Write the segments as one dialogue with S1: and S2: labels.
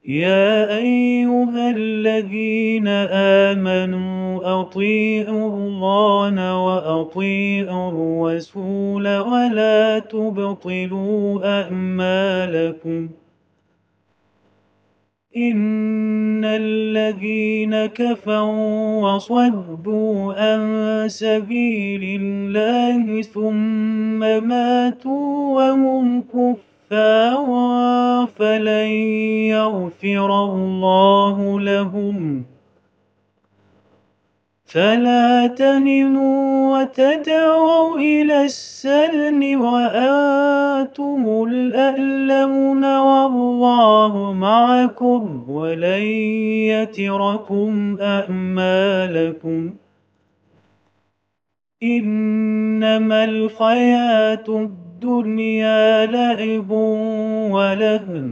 S1: يا أيها الذين آمنوا أطيعوا الله وأطيعوا الرسول ولا تبطلوا أعمالكم إن الذين كفروا وصدوا عن سبيل الله ثم ماتوا وهم كفار فلن يغفر الله لهم فلا تهنوا وتدعوا إلى السلم وأنتم الأعلون والله معكم ولن يتركم أعمالكم إنما الحياة الدنيا لعب ولهو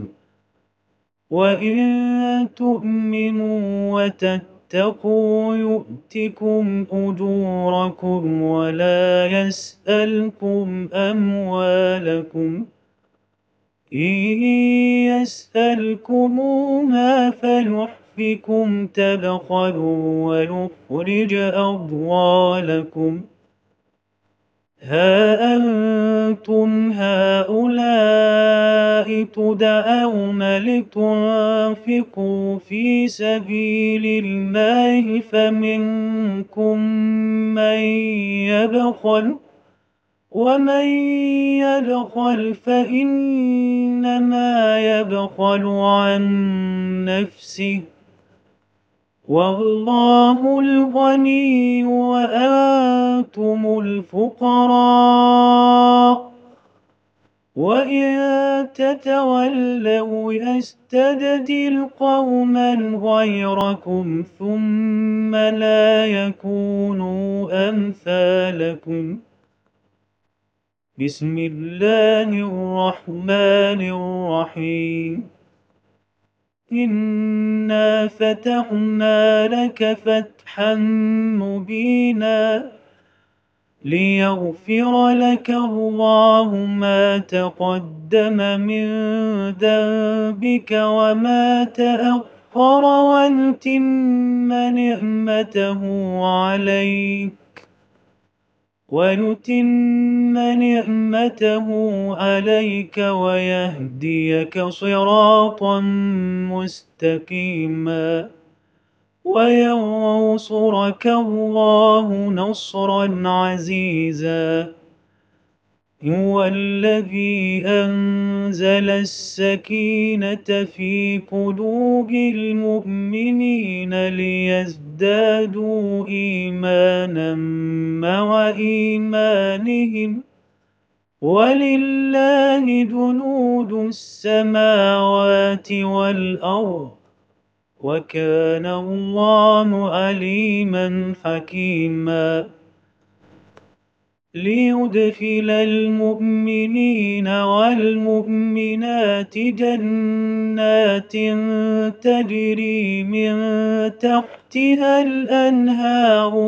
S1: وإن تؤمنوا وتتقوا يؤتكم أجوركم ولا يسألكم أموالكم إن يسألكموها فيحفكم تبخلوا ويخرج أضوالكم ها أنتم هؤلاء تدعون لتنفقوا في سبيل الله فمنكم من يبخل ومن يبخل فإنما يبخل عن نفسه والله الغني وأنتم الفقراء وإن تتولوا يستبدل قوما غيركم ثم لا يكونوا أمثالكم بسم الله الرحمن الرحيم إنا فتحنا لك فتحا مبينا ليغفر لك الله ما تقدم من ذنبك وما تأخر ويتم نعمته عليك ويهديك صراطا مستقيما وينصرك الله نصرا عزيزا هو الذي أنزل السكينة في قلوب المؤمنين ليزدادوا إيمانا مع إيمانهم ولله جنود السماوات والأرض وكان الله عليما حكيما ليدخل المؤمنين والمؤمنات جنات تجري من تحتها الأنهار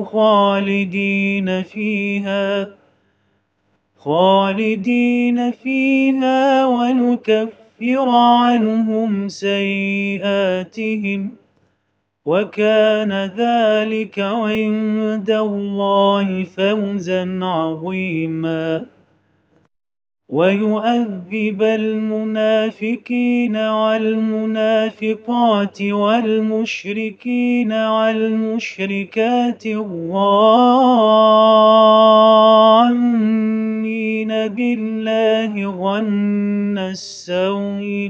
S1: خالدين فيها ونكفر عنهم سيئاتهم وكان ذلك عند الله فوزا عظيما ويعذب المنافقين والمنافقات والمشركين والمشركات الظانين بالله ظن السوء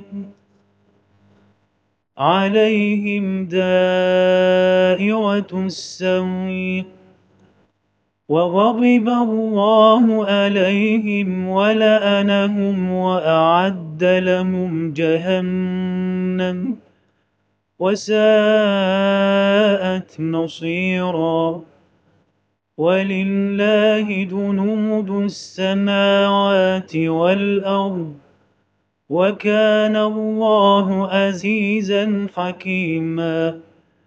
S1: عليهم دائرة السوء وغضب الله عليهم ولعنهم وأعد لهم جهنم وساءت مصيرا ولله جنود السماوات والأرض وكان الله عزيزا حكيما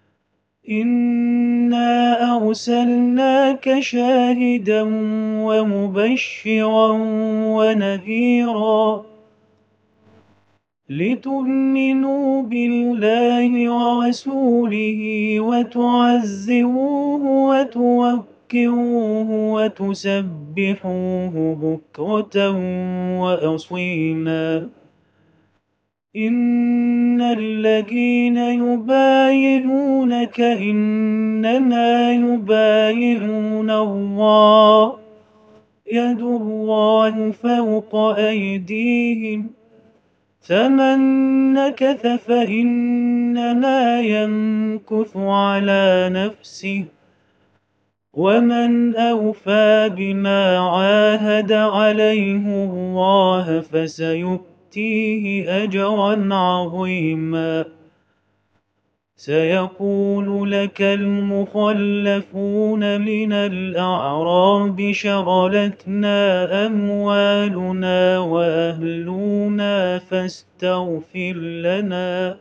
S1: إنا أرسلناك شاهدا ومبشرا ونذيرا لتؤمنوا بالله ورسوله وتعزروه وتوكروه وتسبحوه بكرة وأصيلا. إن الذين يبايعونك إنما يبايعون الله يد الله فوق أيديهم فمن نكث فإنما ينكث على نفسه ومن أوفى بما عاهد عليه الله فسيؤتيه أجرا عظيما. سيقول لك المخلفون من الأعراب شغلتنا أموالنا وأهلنا فاستغفر لنا.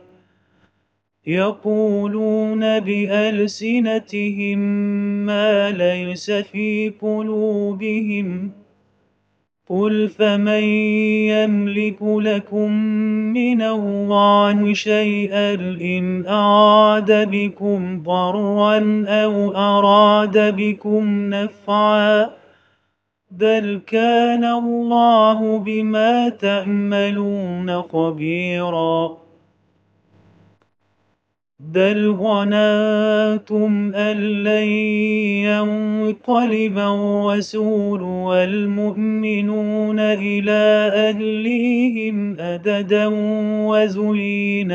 S1: يقولون بألسنتهم ما ليس في قلوبهم. قل فمن يملك لكم من الله شيئا إن أراد بكم ضرا أو أراد بكم نفعا بل كان الله بما تعملون خبيرا. بل ظننتم أن لن ينقلب الرسول والمؤمنون إلى أهليهم أبدا وزين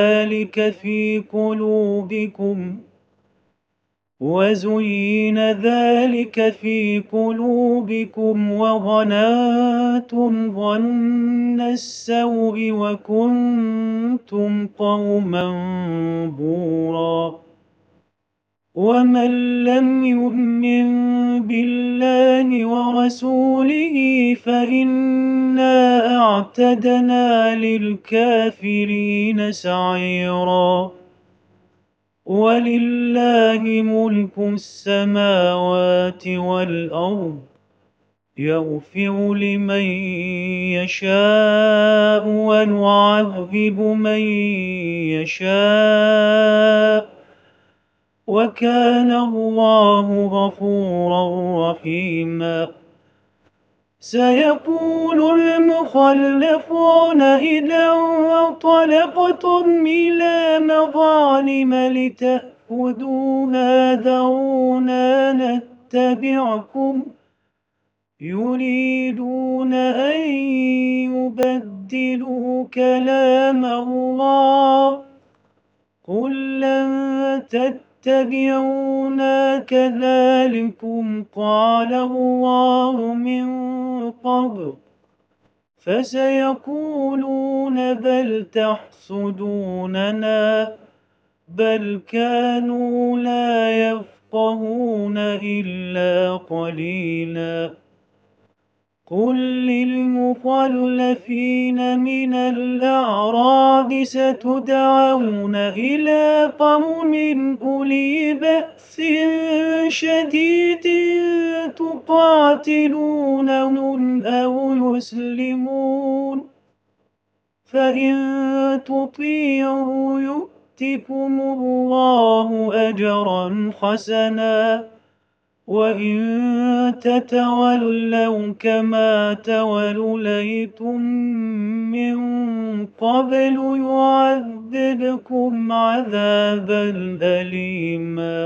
S1: ذلك في قلوبكم وظننتم ظن السوء وكنتم قوما بورا. ومن لم يؤمن بالله ورسوله فإنا أعتدنا للكافرين سعيرا. ولله ملك السماوات والأرض يغفر لمن يشاء ويعذب من يشاء وكان الله غفورا رحيما. سيقول المخلفون إذا انطلقتم إلى مغانم لتأخذوها ذرونا نتبعكم يريدون أن يبدلوا كلام الله قل لن تتبعونا كذلكم قال الله من قبل فسيقولون بل تحسدوننا بل كانوا لا يفقهون إلا قليلا. قل للمخلفين من الأعراب ستدعون إلى قوم أولي بأس شديد تقاتلونهم أو يسلمون فإن تطيعوا يؤتكم الله أجرا حسنا وإن تتولوا كما توليتم من قبل يعذبكم عذابا أليما.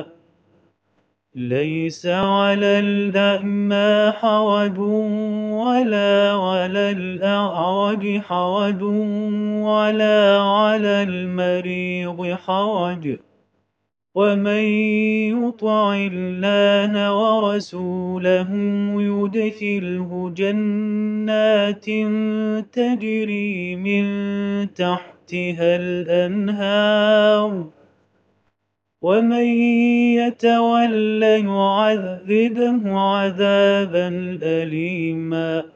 S1: ليس على الأعمى حرج ولا على الأعرج حرج ولا على المريض حرج ومن يطع الله ورسوله يدخله جنات تجري من تحتها الأنهار ومن يتول يعذبه عذابا أليما.